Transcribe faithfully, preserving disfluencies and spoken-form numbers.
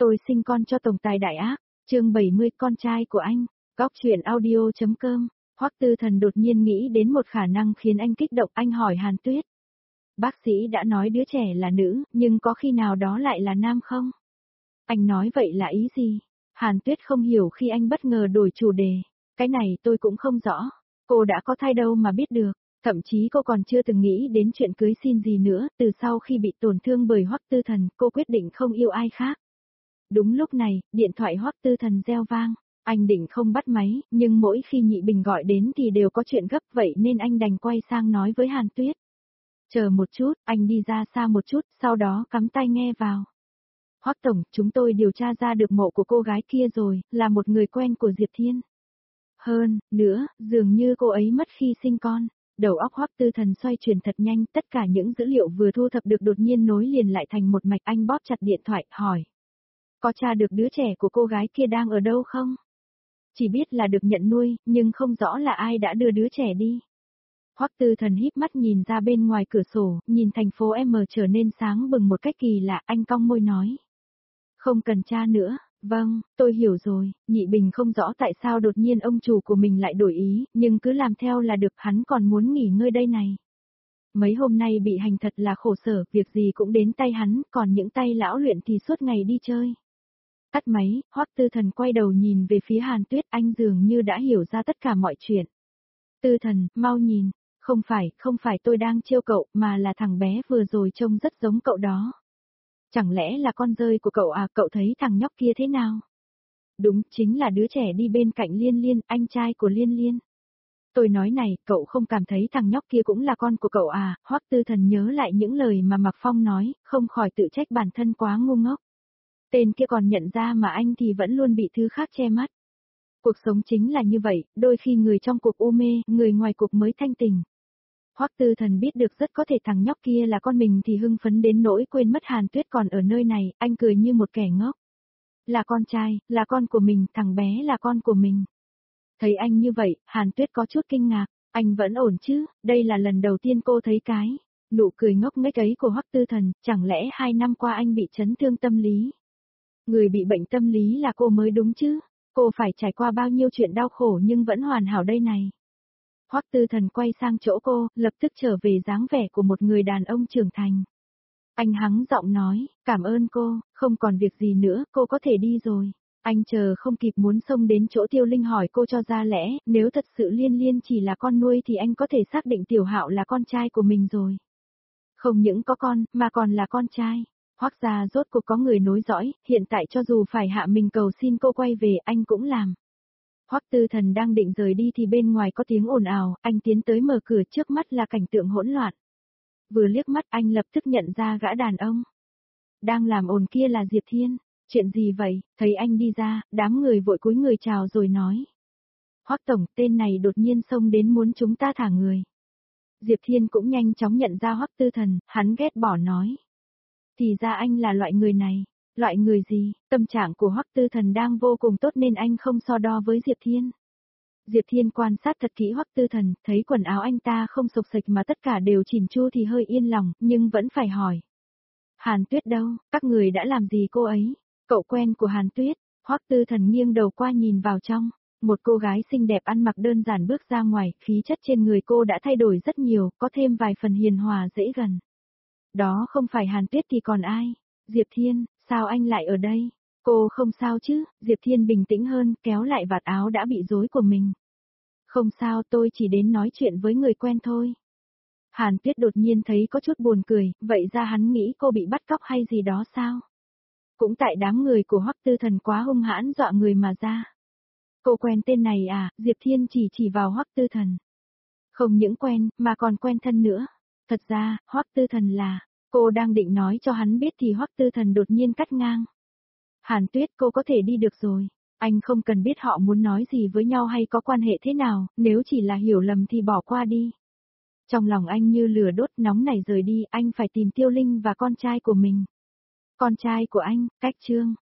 Tôi sinh con cho tổng tài đại ác, chương bảy mươi con trai của anh, góc truyện audio.com. Hoắc Tư Thần đột nhiên nghĩ đến một khả năng khiến anh kích động, anh hỏi Hàn Tuyết. Bác sĩ đã nói đứa trẻ là nữ, nhưng có khi nào đó lại là nam không? Anh nói vậy là ý gì? Hàn Tuyết không hiểu khi anh bất ngờ đổi chủ đề. Cái này tôi cũng không rõ. Cô đã có thai đâu mà biết được. Thậm chí cô còn chưa từng nghĩ đến chuyện cưới xin gì nữa. Từ sau khi bị tổn thương bởi Hoắc Tư Thần, cô quyết định không yêu ai khác. Đúng lúc này, điện thoại Hoắc Tư Thần reo vang. Anh định không bắt máy, nhưng mỗi khi Nhị Bình gọi đến thì đều có chuyện gấp, vậy nên anh đành quay sang nói với Hàn Tuyết. Chờ một chút, anh đi ra xa một chút, sau đó cắm tai nghe vào. Hoắc Tổng, chúng tôi điều tra ra được mộ của cô gái kia rồi, là một người quen của Diệp Thiên. Hơn, nữa, dường như cô ấy mất khi sinh con. Đầu óc Hoắc Tư Thần xoay chuyển thật nhanh, tất cả những dữ liệu vừa thu thập được đột nhiên nối liền lại thành một mạch. Anh bóp chặt điện thoại, hỏi. Có tra được đứa trẻ của cô gái kia đang ở đâu không? Chỉ biết là được nhận nuôi, nhưng không rõ là ai đã đưa đứa trẻ đi. Hoắc Tư Thần híp mắt nhìn ra bên ngoài cửa sổ, nhìn thành phố M trở nên sáng bừng một cách kỳ lạ, anh cong môi nói. Không cần tra nữa, vâng, tôi hiểu rồi. Nhị Bình không rõ tại sao đột nhiên ông chủ của mình lại đổi ý, nhưng cứ làm theo là được, hắn còn muốn nghỉ ngơi đây này. Mấy hôm nay bị hành thật là khổ sở, việc gì cũng đến tay hắn, còn những tay lão luyện thì suốt ngày đi chơi. Tắt máy, Hoắc Tư Thần quay đầu nhìn về phía Hàn Tuyết, anh dường như đã hiểu ra tất cả mọi chuyện. Tư Thần, mau nhìn, không phải, không phải tôi đang trêu cậu, mà là thằng bé vừa rồi trông rất giống cậu đó. Chẳng lẽ là con rơi của cậu à, cậu thấy thằng nhóc kia thế nào? Đúng, chính là đứa trẻ đi bên cạnh Liên Liên, anh trai của Liên Liên. Tôi nói này, cậu không cảm thấy thằng nhóc kia cũng là con của cậu à? Hoắc Tư Thần nhớ lại những lời mà Mạc Phong nói, không khỏi tự trách bản thân quá ngu ngốc. Tên kia còn nhận ra mà anh thì vẫn luôn bị thứ khác che mắt. Cuộc sống chính là như vậy, đôi khi người trong cuộc u mê, người ngoài cuộc mới thanh tình. Hoắc Tư Thần biết được rất có thể thằng nhóc kia là con mình thì hưng phấn đến nỗi quên mất Hàn Tuyết còn ở nơi này, anh cười như một kẻ ngốc. Là con trai, là con của mình, thằng bé là con của mình. Thấy anh như vậy, Hàn Tuyết có chút kinh ngạc, anh vẫn ổn chứ, đây là lần đầu tiên cô thấy cái nụ cười ngốc nghếch ấy của Hoắc Tư Thần, chẳng lẽ hai năm qua anh bị chấn thương tâm lý? Người bị bệnh tâm lý là cô mới đúng chứ, cô phải trải qua bao nhiêu chuyện đau khổ nhưng vẫn hoàn hảo đây này. Hoắc Tư Thần quay sang chỗ cô, lập tức trở về dáng vẻ của một người đàn ông trưởng thành. Anh hắng giọng nói, cảm ơn cô, không còn việc gì nữa, cô có thể đi rồi. Anh chờ không kịp muốn xông đến chỗ Tiêu Linh hỏi cô cho ra lẽ, nếu thật sự Liên Liên chỉ là con nuôi thì anh có thể xác định Tiểu Hạo là con trai của mình rồi. Không những có con, mà còn là con trai. Hoắc gia rốt cuộc có người nối dõi, hiện tại cho dù phải hạ mình cầu xin cô quay về anh cũng làm. Hoắc Tư Thần đang định rời đi thì bên ngoài có tiếng ồn ào, anh tiến tới mở cửa, trước mắt là cảnh tượng hỗn loạn. Vừa liếc mắt anh lập tức nhận ra gã đàn ông đang làm ồn kia là Diệp Thiên. Chuyện gì vậy? Thấy anh đi ra, đám người vội cúi người chào rồi nói. Hoắc Tổng, tên này đột nhiên xông đến muốn chúng ta thả người. Diệp Thiên cũng nhanh chóng nhận ra Hoắc Tư Thần, hắn ghét bỏ nói. Thì ra anh là loại người này. Loại người gì? Tâm trạng của Hoắc Tư Thần đang vô cùng tốt nên anh không so đo với Diệp Thiên. Diệp Thiên quan sát thật kỹ Hoắc Tư Thần, thấy quần áo anh ta không xộc xệch mà tất cả đều chỉn chu thì hơi yên lòng, nhưng vẫn phải hỏi. Hàn Tuyết đâu, các người đã làm gì cô ấy? Cậu quen của Hàn Tuyết. Hoắc Tư Thần nghiêng đầu qua nhìn vào trong, một cô gái xinh đẹp ăn mặc đơn giản bước ra ngoài, khí chất trên người cô đã thay đổi rất nhiều, có thêm vài phần hiền hòa dễ gần. Đó không phải Hàn Tuyết thì còn ai? Diệp Thiên, sao anh lại ở đây? Cô không sao chứ? Diệp Thiên bình tĩnh hơn, kéo lại vạt áo đã bị rối của mình. Không sao, tôi chỉ đến nói chuyện với người quen thôi. Hàn Tuyết đột nhiên thấy có chút buồn cười, vậy ra hắn nghĩ cô bị bắt cóc hay gì đó sao? Cũng tại đám người của Hoắc Tư Thần quá hung hãn dọa người mà ra. Cô quen tên này à? Diệp Thiên chỉ chỉ vào Hoắc Tư Thần. Không những quen, mà còn quen thân nữa. Thật ra, Hoắc Tư Thần là, cô đang định nói cho hắn biết thì Hoắc Tư Thần đột nhiên cắt ngang. Hàn Tuyết, cô có thể đi được rồi. Anh không cần biết họ muốn nói gì với nhau hay có quan hệ thế nào, nếu chỉ là hiểu lầm thì bỏ qua đi. Trong lòng anh như lửa đốt, nóng nảy rời đi, anh phải tìm Tiêu Linh và con trai của mình. Con trai của anh, cách Trương.